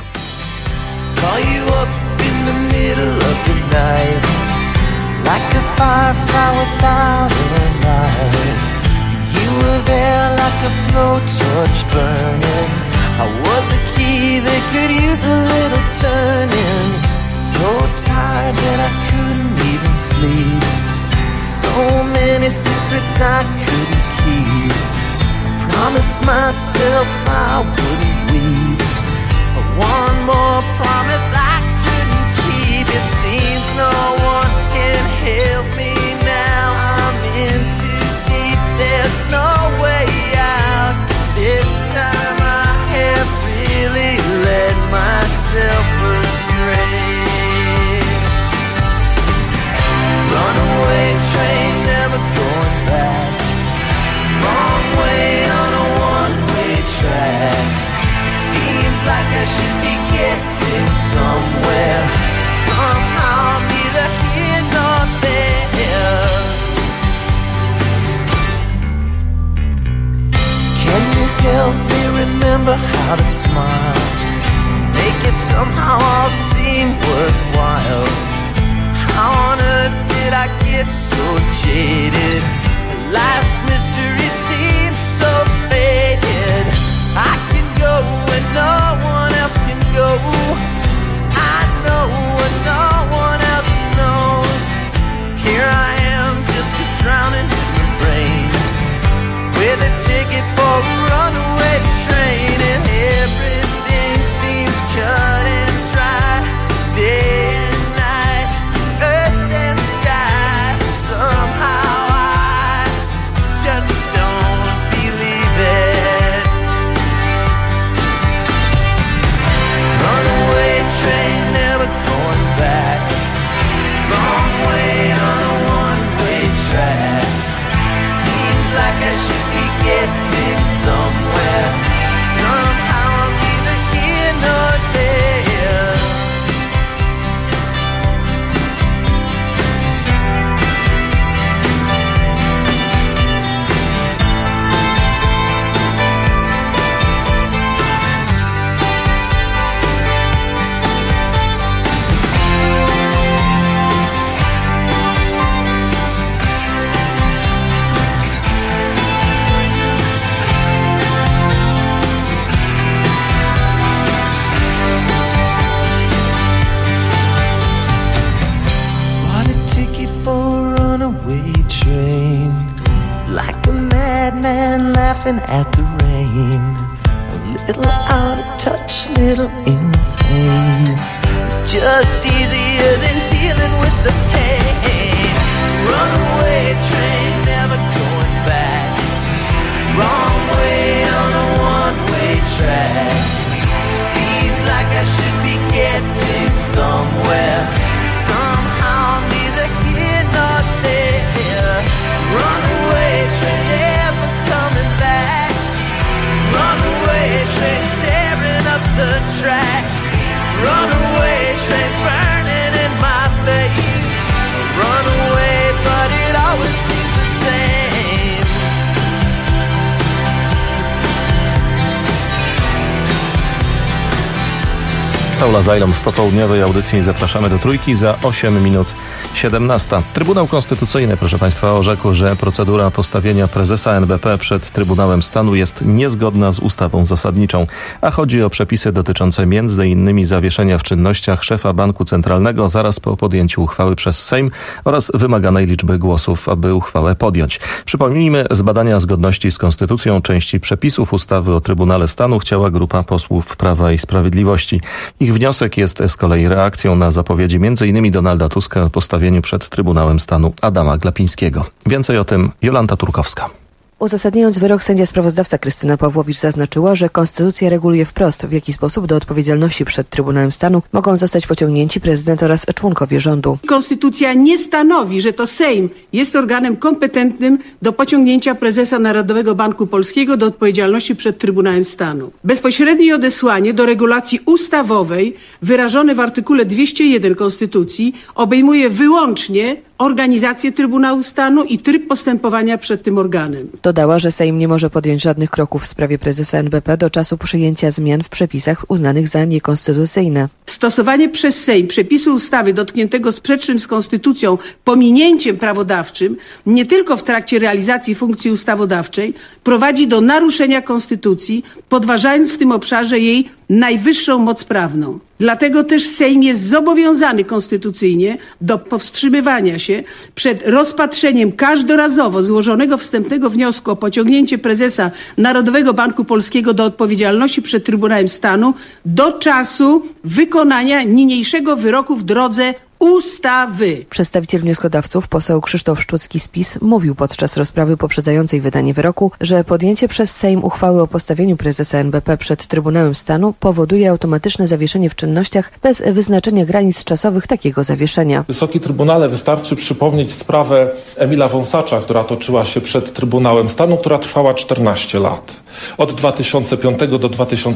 S2: Like a firefly without a light, you were there like a blowtorch burning. I was a key that could use a little turning. So tired that I couldn't even sleep. So many secrets I couldn't keep. I promised myself I wouldn't weep. But one more promise I couldn't keep. It seems no one can help me now. I'm in too deep, there's no way out. This time I have really led myself astray. Runaway train, never going back. Wrong way on a one-way track.
S13: laughing at the rain. A little out of touch, little insane. It's just easier than dealing with the pain. Runaway train, never going back. Wrong way on a one-way track. Seems like I should be getting somewhere. Somehow I'm neither here nor there. Runaway train, never coming back. Runaway train, tearing up the track. Runaway train, burning in my face. Runaway, but it always seems the same.
S4: Saula Zajlon w popołudniowej audycji. Zapraszamy do Trójki za 8 minut 17. Trybunał Konstytucyjny, proszę Państwa, orzekł, że procedura postawienia prezesa NBP przed Trybunałem Stanu jest niezgodna z ustawą zasadniczą, a chodzi o przepisy dotyczące m.in. zawieszenia w czynnościach szefa Banku Centralnego zaraz po podjęciu uchwały przez Sejm oraz wymaganej liczby głosów, aby uchwałę podjąć. Przypomnijmy, z badania zgodności z Konstytucją części przepisów ustawy o Trybunale Stanu chciała grupa posłów Prawa i Sprawiedliwości. Ich wniosek jest z kolei reakcją na zapowiedzi m.in. Donalda Tuska o postawieniu przed Trybunałem Stanu Adama Glapińskiego. Więcej o tym Jolanta Turkowska.
S14: Uzasadniając wyrok, sędzia sprawozdawca Krystyna Pawłowicz zaznaczyła, że konstytucja reguluje wprost, w jaki sposób do odpowiedzialności przed Trybunałem Stanu mogą zostać pociągnięci prezydent oraz członkowie rządu.
S28: Konstytucja nie stanowi, że to Sejm jest organem kompetentnym do pociągnięcia prezesa Narodowego Banku Polskiego do odpowiedzialności przed Trybunałem Stanu. Bezpośrednie odesłanie do regulacji ustawowej wyrażone w artykule 201 Konstytucji obejmuje wyłącznie organizację Trybunału Stanu i tryb postępowania przed tym organem.
S14: Dodała, że Sejm nie może podjąć żadnych kroków w sprawie prezesa NBP do czasu przyjęcia zmian w przepisach uznanych za niekonstytucyjne.
S28: Stosowanie przez Sejm przepisu ustawy dotkniętego sprzecznym z konstytucją pominięciem prawodawczym, nie tylko w trakcie realizacji funkcji ustawodawczej, prowadzi do naruszenia konstytucji, podważając w tym obszarze jej najwyższą moc prawną. Dlatego też Sejm jest zobowiązany konstytucyjnie do powstrzymywania się przed rozpatrzeniem każdorazowo złożonego wstępnego wniosku o pociągnięcie prezesa Narodowego Banku Polskiego do odpowiedzialności przed Trybunałem Stanu do czasu wykonania niniejszego wyroku w drodze ustawy.
S14: Przedstawiciel wnioskodawców, poseł Krzysztof Szczucki z PiS, mówił podczas rozprawy poprzedzającej wydanie wyroku, że podjęcie przez Sejm uchwały o postawieniu prezesa NBP przed Trybunałem Stanu powoduje automatyczne zawieszenie w czynnościach bez wyznaczenia granic czasowych takiego zawieszenia.
S15: Wysoki Trybunale, wystarczy przypomnieć sprawę Emila Wąsacza, która toczyła się przed Trybunałem Stanu, która trwała 14 lat. Od 2005 do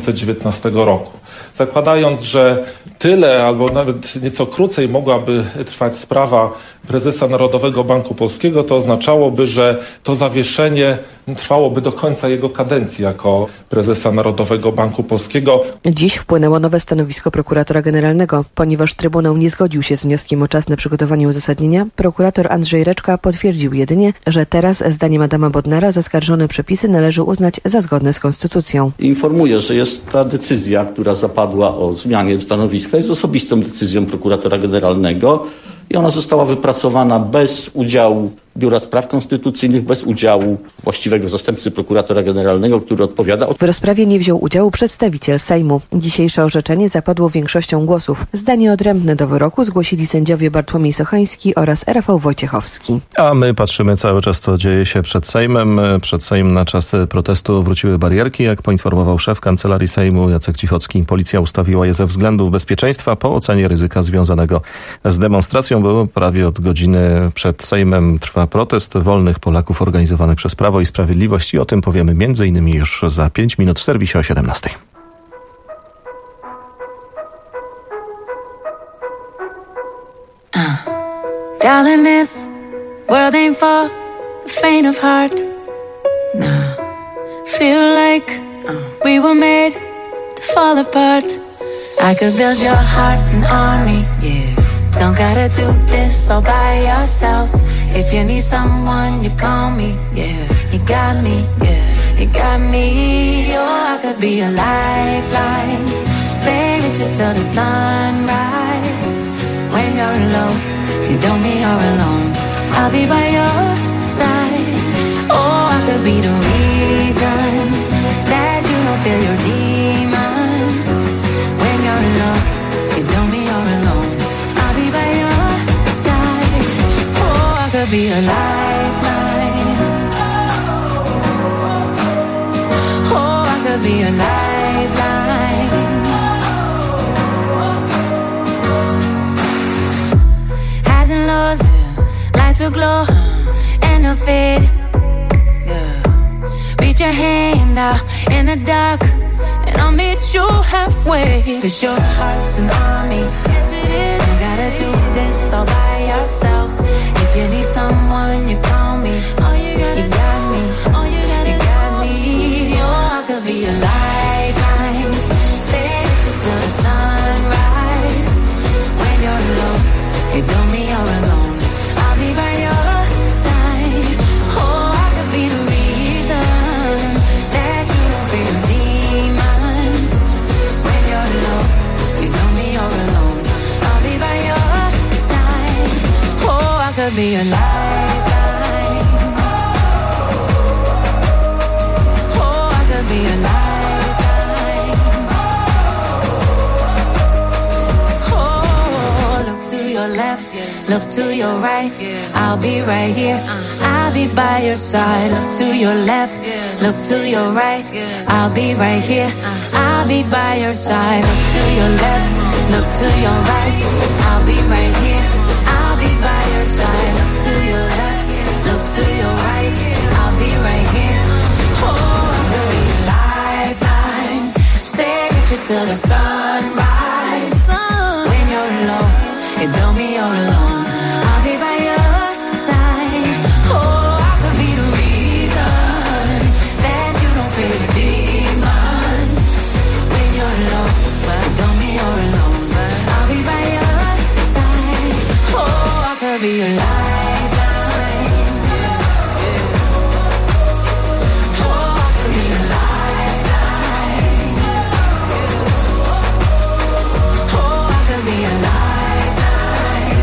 S15: 2019 roku. Zakładając, że tyle albo nawet nieco krócej mogłaby trwać sprawa prezesa Narodowego Banku Polskiego, to oznaczałoby, że to zawieszenie trwałoby do końca jego kadencji jako prezesa Narodowego Banku Polskiego.
S14: Dziś wpłynęło nowe stanowisko prokuratora generalnego. Ponieważ Trybunał nie zgodził się z wnioskiem o czas na przygotowanie uzasadnienia, prokurator Andrzej Reczka potwierdził jedynie, że teraz, zdaniem Adama Bodnara, zaskarżone przepisy należy uznać za zgodne z konstytucją.
S16: Informuję, że jest ta decyzja, która zapadła o zmianie stanowiska, jest osobistą decyzją prokuratora generalnego i ona została wypracowana bez udziału Biura Spraw Konstytucyjnych, bez udziału właściwego zastępcy prokuratora generalnego, który odpowiada.
S14: W rozprawie nie wziął udziału przedstawiciel Sejmu. Dzisiejsze orzeczenie zapadło większością głosów. Zdanie odrębne do wyroku zgłosili sędziowie Bartłomiej Sochański oraz Rafał Wojciechowski.
S4: A my patrzymy cały czas, co dzieje się przed Sejmem. Przed Sejm na czas protestu wróciły barierki. Jak poinformował szef Kancelarii Sejmu Jacek Cichocki, policja ustawiła je ze względów bezpieczeństwa po ocenie ryzyka związanego z demonstracją. Było prawie od godziny przed Sejmem trwa protest wolnych Polaków organizowany przez Prawo i Sprawiedliwość i o tym powiemy m.in. już za 5 minut w serwisie o 17.
S17: Darling, this world ain't for the faint of heart. Nah, feel like we were made to fall apart. I could build your heart an army, yeah. Don't gotta do this all by yourself. If you need someone, you call me, yeah. You got me, yeah. You got me, oh, I could be a lifeline. Stay with you till the sunrise. When you're alone, you don't mean you're alone. I'll be by your side. Oh, I could be the reason feel your demons. When you're alone, you tell me you're alone. I'll be by your side. Oh, I could be a lifeline. Oh, I could be a lifeline. Highs and lows, lights will glow and they'll fade. Reach your hand out in the dark and I'll meet you halfway. 'Cause your heart's an army. Yes it is. You gotta do this all by yourself. If you need someone, you call me. You got me. You got me. Oh, I could be a lifeline. Stay with you till the sunrise. When you're alone, you tell me you're alone. I'll be by your side. Oh, I could be the reason that you don't feel demons. When you're alone, you tell me you're alone. I'll be by your side. Oh, I could be a lifeline. Oh, I could be a lifeline. Oh, look to your left, look to your right. I'll be right here. I'll be by your side. Look to your left, look to your right. I'll be right here. I'll be by your side. Look to your left, look to your right. I'll be right here. I'll be by your side. Look to your left, look to your right. I'll be right here. Oh, I'm gonna be a lifeline. Stay with you till the sunrise. When you're alone, you tell me you're alone. I'll be by your side. Oh, I could be the reason that you don't feel the demons. When you're alone, but tell me you're alone. I'll be by your side. Oh, I could be a lifeline. Oh, I could be a lifeline. Oh, I could be a lifeline.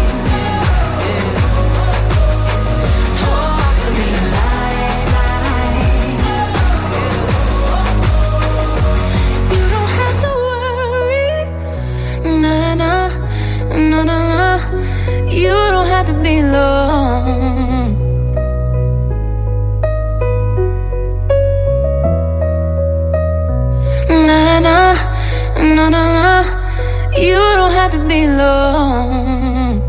S17: Oh, I could be a lifeline. You don't have to worry. Nah, nah, no, no, no. You don't have to be alone. Nah, nah, no, no, no. You don't have to be alone.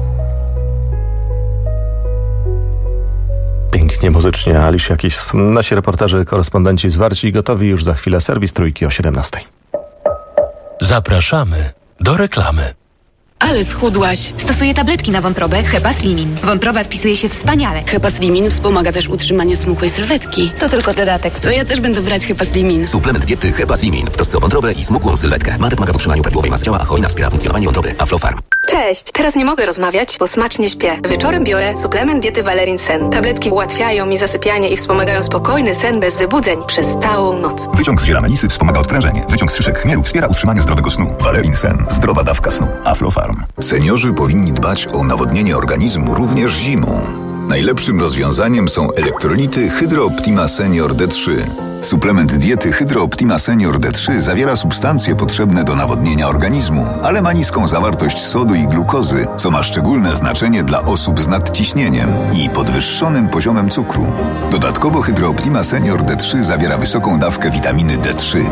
S4: Pięknie muzycznie Alicia Keys. Nasi reporterzy, korespondenci zwarci i gotowi już za chwilę. Serwis Trójki o 17:00.
S3: Zapraszamy do reklamy.
S1: Ale schudłaś.
S23: Stosuję tabletki na wątrobę Hepaslimin. Wątroba spisuje się wspaniale.
S1: Hepaslimin wspomaga też utrzymanie smukłej sylwetki.
S23: To tylko dodatek.
S1: To ja też będę brać Hepaslimin.
S7: Suplement diety Hepaslimin w trosce o wątrobę i smukłą sylwetkę. Ma pomaga w utrzymaniu prawidłowej masy ciała, a hojna wspiera funkcjonowanie wątroby. Aflofarm.
S8: Cześć, teraz nie mogę rozmawiać, bo smacznie śpię. Wieczorem biorę suplement diety Valerin Sen. Tabletki ułatwiają mi zasypianie i wspomagają spokojny sen bez wybudzeń przez całą noc.
S9: Wyciąg z ziela melisy wspomaga odprężenie. Wyciąg z szyszek chmielu wspiera utrzymanie zdrowego snu. Valerin Sen. Zdrowa dawka snu. Aflofarm.
S18: Seniorzy powinni dbać o nawodnienie organizmu również zimą. Najlepszym rozwiązaniem są elektrolity Hydro Optima Senior D3. Suplement diety Hydro Optima Senior D3 zawiera substancje potrzebne do nawodnienia organizmu, ale ma niską zawartość sodu i glukozy, co ma szczególne znaczenie dla osób z nadciśnieniem i podwyższonym poziomem cukru. Dodatkowo Hydro Optima Senior D3 zawiera wysoką dawkę witaminy D3.